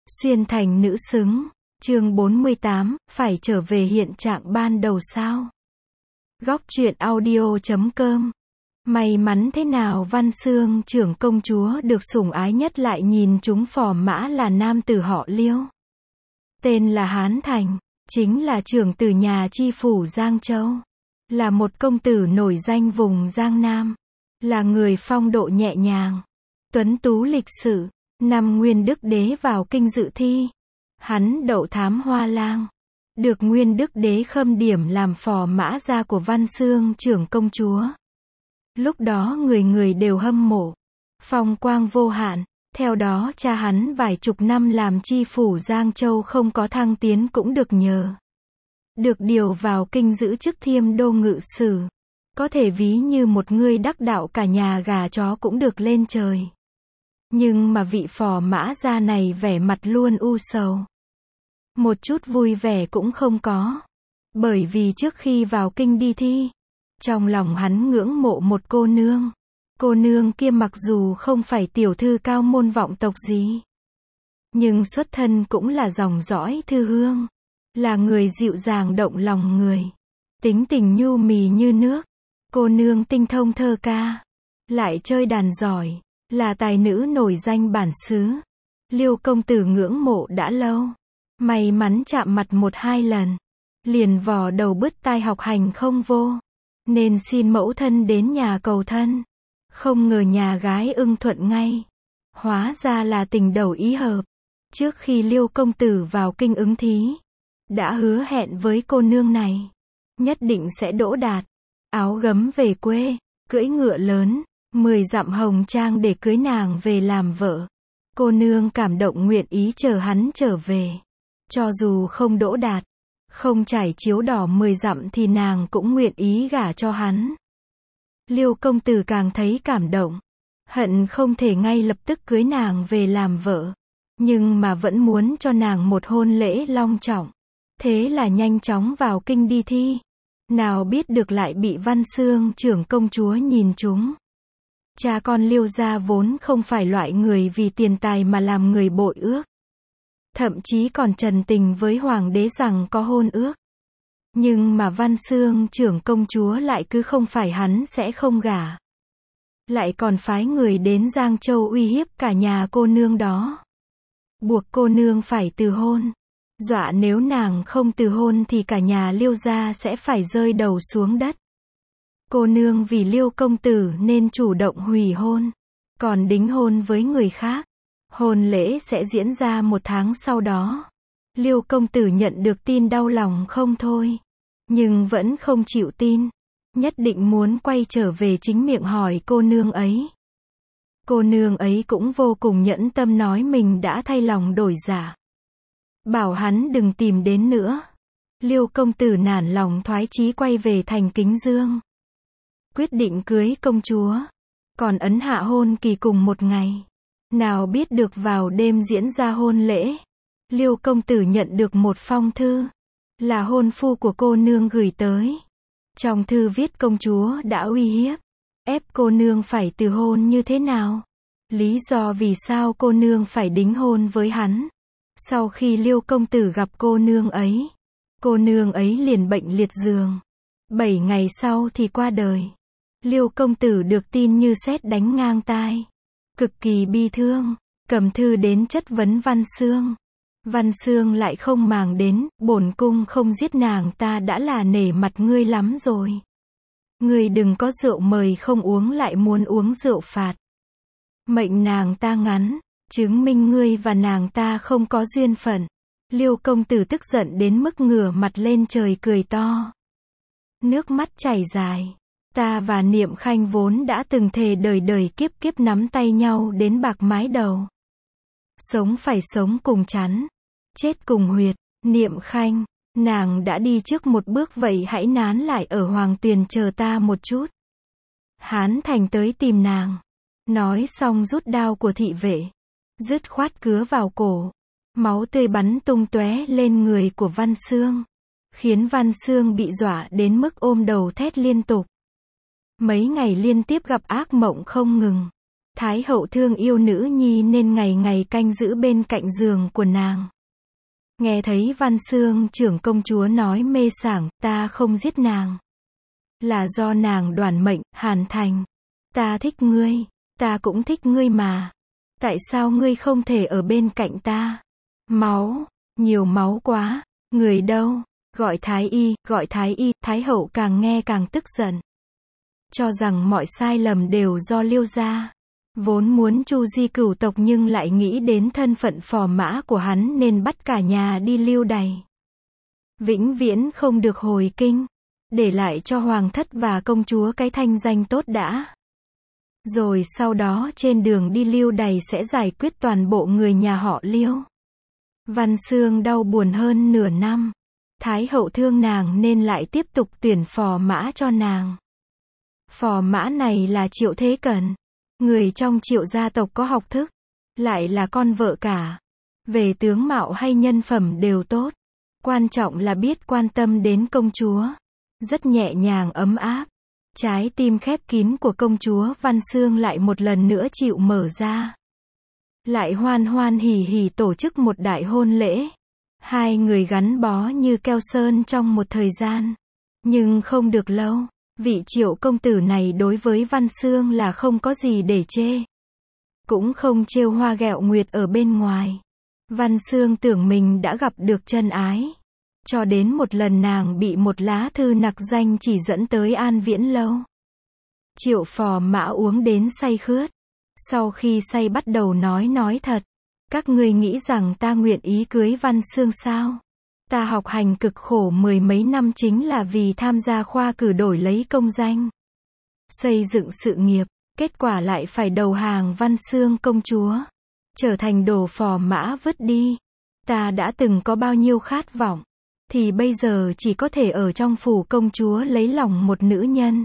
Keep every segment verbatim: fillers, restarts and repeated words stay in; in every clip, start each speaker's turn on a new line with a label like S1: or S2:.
S1: Xuyên thành nữ xứng. Chương bốn mươi tám, phải trở về hiện trạng ban đầu sao? Góc truyện audio chấm com. May mắn thế nào Văn Xương trưởng công chúa được sủng ái nhất lại nhìn chúng phò mã là nam tử họ Liêu. Tên là Hán Thành, chính là trưởng tử nhà chi phủ Giang Châu. Là một công tử nổi danh vùng Giang Nam. Là người phong độ nhẹ nhàng, tuấn tú lịch sự. Năm Nguyên Đức Đế vào kinh dự thi, hắn đậu thám hoa lang, được Nguyên Đức Đế khâm điểm làm phò mã gia của Văn Xương trưởng công chúa. Lúc đó người người đều hâm mộ, phong quang vô hạn. Theo đó cha hắn vài chục năm làm chi phủ Giang Châu không có thăng tiến cũng được nhờ. Được điều vào kinh giữ chức Thiêm Đô Ngự Sử. Có thể ví như một người đắc đạo cả nhà gà chó cũng được lên trời. Nhưng mà vị phò mã gia này vẻ mặt luôn u sầu. Một chút vui vẻ cũng không có. Bởi vì trước khi vào kinh đi thi, trong lòng hắn ngưỡng mộ một cô nương. Cô nương kia mặc dù không phải tiểu thư cao môn vọng tộc gì, nhưng xuất thân cũng là dòng dõi thư hương. Là người dịu dàng động lòng người. Tính tình nhu mì như nước. Cô nương tinh thông thơ ca. Lại chơi đàn giỏi. Là tài nữ nổi danh bản xứ. Liêu công tử ngưỡng mộ đã lâu. May mắn chạm mặt một hai lần. Liền vò đầu bứt tai học hành không vô. Nên xin mẫu thân đến nhà cầu thân. Không ngờ nhà gái ưng thuận ngay. Hóa ra là tình đầu ý hợp. Trước khi Liêu công tử vào kinh ứng thí, đã hứa hẹn với cô nương này. Nhất định sẽ đỗ đạt. Áo gấm về quê. Cưỡi ngựa lớn. Mười dặm hồng trang để cưới nàng về làm vợ. Cô nương cảm động nguyện ý chờ hắn trở về. Cho dù không đỗ đạt, không trải chiếu đỏ mười dặm thì nàng cũng nguyện ý gả cho hắn. Liêu công tử càng thấy cảm động. Hận không thể ngay lập tức cưới nàng về làm vợ. Nhưng mà vẫn muốn cho nàng một hôn lễ long trọng. Thế là nhanh chóng vào kinh đi thi. Nào biết được lại bị Văn Xương trưởng công chúa nhìn trúng. Cha con Liêu gia vốn không phải loại người vì tiền tài mà làm người bội ước. Thậm chí còn trần tình với hoàng đế rằng có hôn ước. Nhưng mà Văn Xương trưởng công chúa lại cứ không phải hắn sẽ không gả. Lại còn phái người đến Giang Châu uy hiếp cả nhà cô nương đó. Buộc cô nương phải từ hôn. Dọa nếu nàng không từ hôn thì cả nhà Liêu gia sẽ phải rơi đầu xuống đất. Cô nương vì Liêu công tử nên chủ động hủy hôn. Còn đính hôn với người khác. Hôn lễ sẽ diễn ra một tháng sau đó. Liêu công tử nhận được tin đau lòng không thôi. Nhưng vẫn không chịu tin. Nhất định muốn quay trở về chính miệng hỏi cô nương ấy. Cô nương ấy cũng vô cùng nhẫn tâm nói mình đã thay lòng đổi dạ. Bảo hắn đừng tìm đến nữa. Liêu công tử nản lòng thoái chí quay về thành Kính Dương. Quyết định cưới công chúa. Còn ấn hạ hôn kỳ cùng một ngày. Nào biết được vào đêm diễn ra hôn lễ. Liêu công tử nhận được một phong thư. Là hôn phu của cô nương gửi tới. Trong thư viết công chúa đã uy hiếp. Ép cô nương phải từ hôn như thế nào. Lý do vì sao cô nương phải đính hôn với hắn. Sau khi Liêu công tử gặp cô nương ấy. Cô nương ấy liền bệnh liệt giường. Bảy ngày sau thì qua đời. Liêu công tử được tin như sét đánh ngang tai. Cực kỳ bi thương. Cầm thư đến chất vấn Văn Xương. Văn Xương lại không màng đến. Bổn cung không giết nàng ta đã là nể mặt ngươi lắm rồi. Ngươi đừng có rượu mời không uống lại muốn uống rượu phạt. Mệnh nàng ta ngắn. Chứng minh ngươi và nàng ta không có duyên phận. Liêu công tử tức giận đến mức ngửa mặt lên trời cười to. Nước mắt chảy dài. Ta và Niệm Khanh vốn đã từng thề đời đời kiếp kiếp nắm tay nhau đến bạc mái đầu. Sống phải sống cùng chắn. Chết cùng huyệt. Niệm Khanh, nàng đã đi trước một bước vậy hãy nán lại ở Hoàng Tuyền chờ ta một chút. Hán Thành tới tìm nàng. Nói xong rút đao của thị vệ. Dứt khoát cứa vào cổ. Máu tươi bắn tung tóe lên người của Văn Xương. Khiến Văn Xương bị dọa đến mức ôm đầu thét liên tục. Mấy ngày liên tiếp gặp ác mộng không ngừng. Thái hậu thương yêu nữ nhi nên ngày ngày canh giữ bên cạnh giường của nàng. Nghe thấy Văn Xương trưởng công chúa nói mê sảng, ta không giết nàng. Là do nàng đoản mệnh, Hàn Thành. Ta thích ngươi, ta cũng thích ngươi mà. Tại sao ngươi không thể ở bên cạnh ta? Máu, nhiều máu quá, người đâu? Gọi thái y, gọi thái y, thái hậu càng nghe càng tức giận. Cho rằng mọi sai lầm đều do Liêu gia. Vốn muốn chu di cửu tộc nhưng lại nghĩ đến thân phận phò mã của hắn nên bắt cả nhà đi lưu đày. Vĩnh viễn không được hồi kinh. Để lại cho hoàng thất và công chúa cái thanh danh tốt đã. Rồi sau đó trên đường đi lưu đày sẽ giải quyết toàn bộ người nhà họ Liêu. Văn Xương đau buồn hơn nửa năm. Thái hậu thương nàng nên lại tiếp tục tuyển phò mã cho nàng. Phò mã này là Triệu Thế Cẩn. Người trong Triệu gia tộc có học thức. Lại là con vợ cả. Về tướng mạo hay nhân phẩm đều tốt. Quan trọng là biết quan tâm đến công chúa. Rất nhẹ nhàng ấm áp. Trái tim khép kín của công chúa Văn Xương lại một lần nữa chịu mở ra. Lại hoan hoan hỉ hỉ tổ chức một đại hôn lễ. Hai người gắn bó như keo sơn trong một thời gian. Nhưng không được lâu. Vị Triệu công tử này đối với Văn Xương là không có gì để chê. Cũng không trêu hoa ghẹo nguyệt ở bên ngoài. Văn Xương tưởng mình đã gặp được chân ái. Cho đến một lần nàng bị một lá thư nặc danh chỉ dẫn tới An Viễn Lâu. Triệu phò mã uống đến say khướt. Sau khi say bắt đầu nói nói thật. Các ngươi nghĩ rằng ta nguyện ý cưới Văn Xương sao? Ta học hành cực khổ mười mấy năm chính là vì tham gia khoa cử đổi lấy công danh. Xây dựng sự nghiệp, kết quả lại phải đầu hàng Văn Xương công chúa. Trở thành đồ phò mã vứt đi. Ta đã từng có bao nhiêu khát vọng. Thì bây giờ chỉ có thể ở trong phủ công chúa lấy lòng một nữ nhân.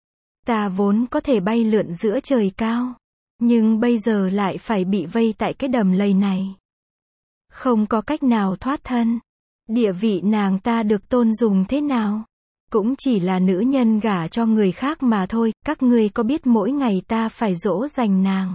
S1: Ta vốn có thể bay lượn giữa trời cao. Nhưng bây giờ lại phải bị vây tại cái đầm lầy này. Không có cách nào thoát thân. Địa vị nàng ta được tôn dùng thế nào? Cũng chỉ là nữ nhân gả cho người khác mà thôi. Các ngươi có biết mỗi ngày ta phải dỗ dành nàng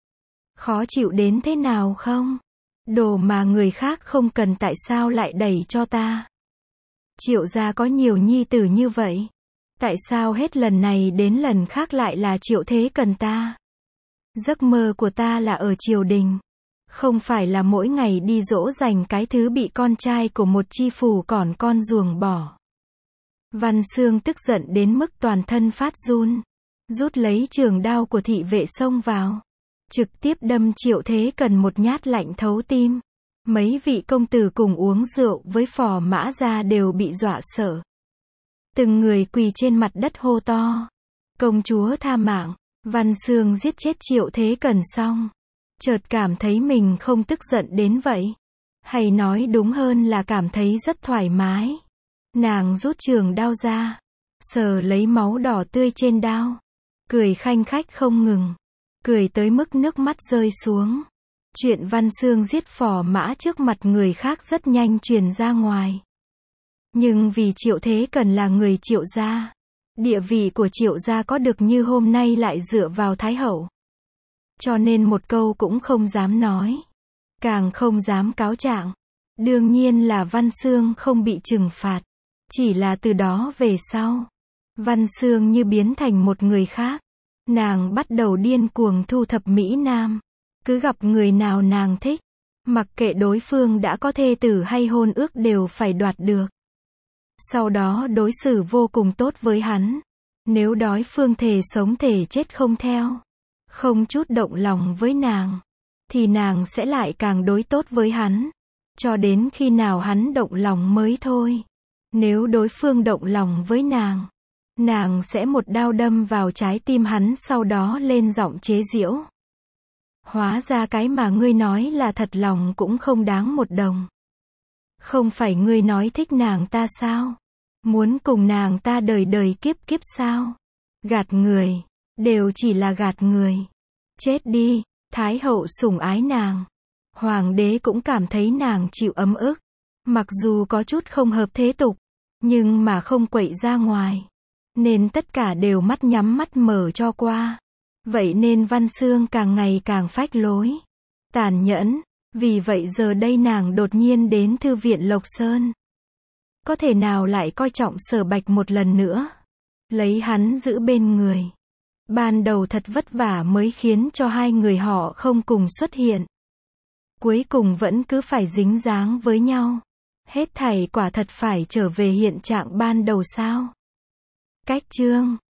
S1: khó chịu đến thế nào không? Đồ mà người khác không cần tại sao lại đẩy cho ta? Triệu gia có nhiều nhi tử như vậy. Tại sao hết lần này đến lần khác lại là Triệu Thế Cẩn ta? Giấc mơ của ta là ở triều đình. Không phải là mỗi ngày đi dỗ dành cái thứ bị con trai của một chi phủ còn con ruồng bỏ. Văn Xương tức giận đến mức toàn thân phát run. Rút lấy trường đao của thị vệ xông vào. Trực tiếp đâm Triệu Thế Cẩn một nhát lạnh thấu tim. Mấy vị công tử cùng uống rượu với phò mã gia đều bị dọa sợ. Từng người quỳ trên mặt đất hô to. Công chúa tha mạng. Văn Xương giết chết Triệu Thế Cẩn xong. Chợt cảm thấy mình không tức giận đến vậy. Hay nói đúng hơn là cảm thấy rất thoải mái. Nàng rút trường đao ra. Sờ lấy máu đỏ tươi trên đao. Cười khanh khách không ngừng. Cười tới mức nước mắt rơi xuống. Chuyện Văn Xương giết phò mã trước mặt người khác rất nhanh truyền ra ngoài. Nhưng vì Triệu Thế Cẩn là người Triệu gia. Địa vị của Triệu gia có được như hôm nay lại dựa vào Thái hậu. Cho nên một câu cũng không dám nói. Càng không dám cáo trạng. Đương nhiên là Văn Xương không bị trừng phạt. Chỉ là từ đó về sau. Văn Xương như biến thành một người khác. Nàng bắt đầu điên cuồng thu thập mỹ nam. Cứ gặp người nào nàng thích. Mặc kệ đối phương đã có thê tử hay hôn ước đều phải đoạt được. Sau đó đối xử vô cùng tốt với hắn. Nếu đối phương thề sống thề chết không theo. Không chút động lòng với nàng. Thì nàng sẽ lại càng đối tốt với hắn. Cho đến khi nào hắn động lòng mới thôi. Nếu đối phương động lòng với nàng. Nàng sẽ một đao đâm vào trái tim hắn sau đó lên giọng chế giễu. Hóa ra cái mà ngươi nói là thật lòng cũng không đáng một đồng. Không phải ngươi nói thích nàng ta sao? Muốn cùng nàng ta đời đời kiếp kiếp sao? Gạt người. Đều chỉ là gạt người. Chết đi. Thái hậu sủng ái nàng. Hoàng đế cũng cảm thấy nàng chịu ấm ức. Mặc dù có chút không hợp thế tục. Nhưng mà không quậy ra ngoài. Nên tất cả đều mắt nhắm mắt mở cho qua. Vậy nên Văn Xương càng ngày càng phách lối, tàn nhẫn, vì vậy giờ đây nàng đột nhiên đến thư viện Lộc Sơn. Có thể nào lại coi trọng Sở Bạch một lần nữa, lấy hắn giữ bên người. Ban đầu thật vất vả mới khiến cho hai người họ không cùng xuất hiện. Cuối cùng vẫn cứ phải dính dáng với nhau. Hết thảy quả thật phải trở về hiện trạng ban đầu sao? Cách chương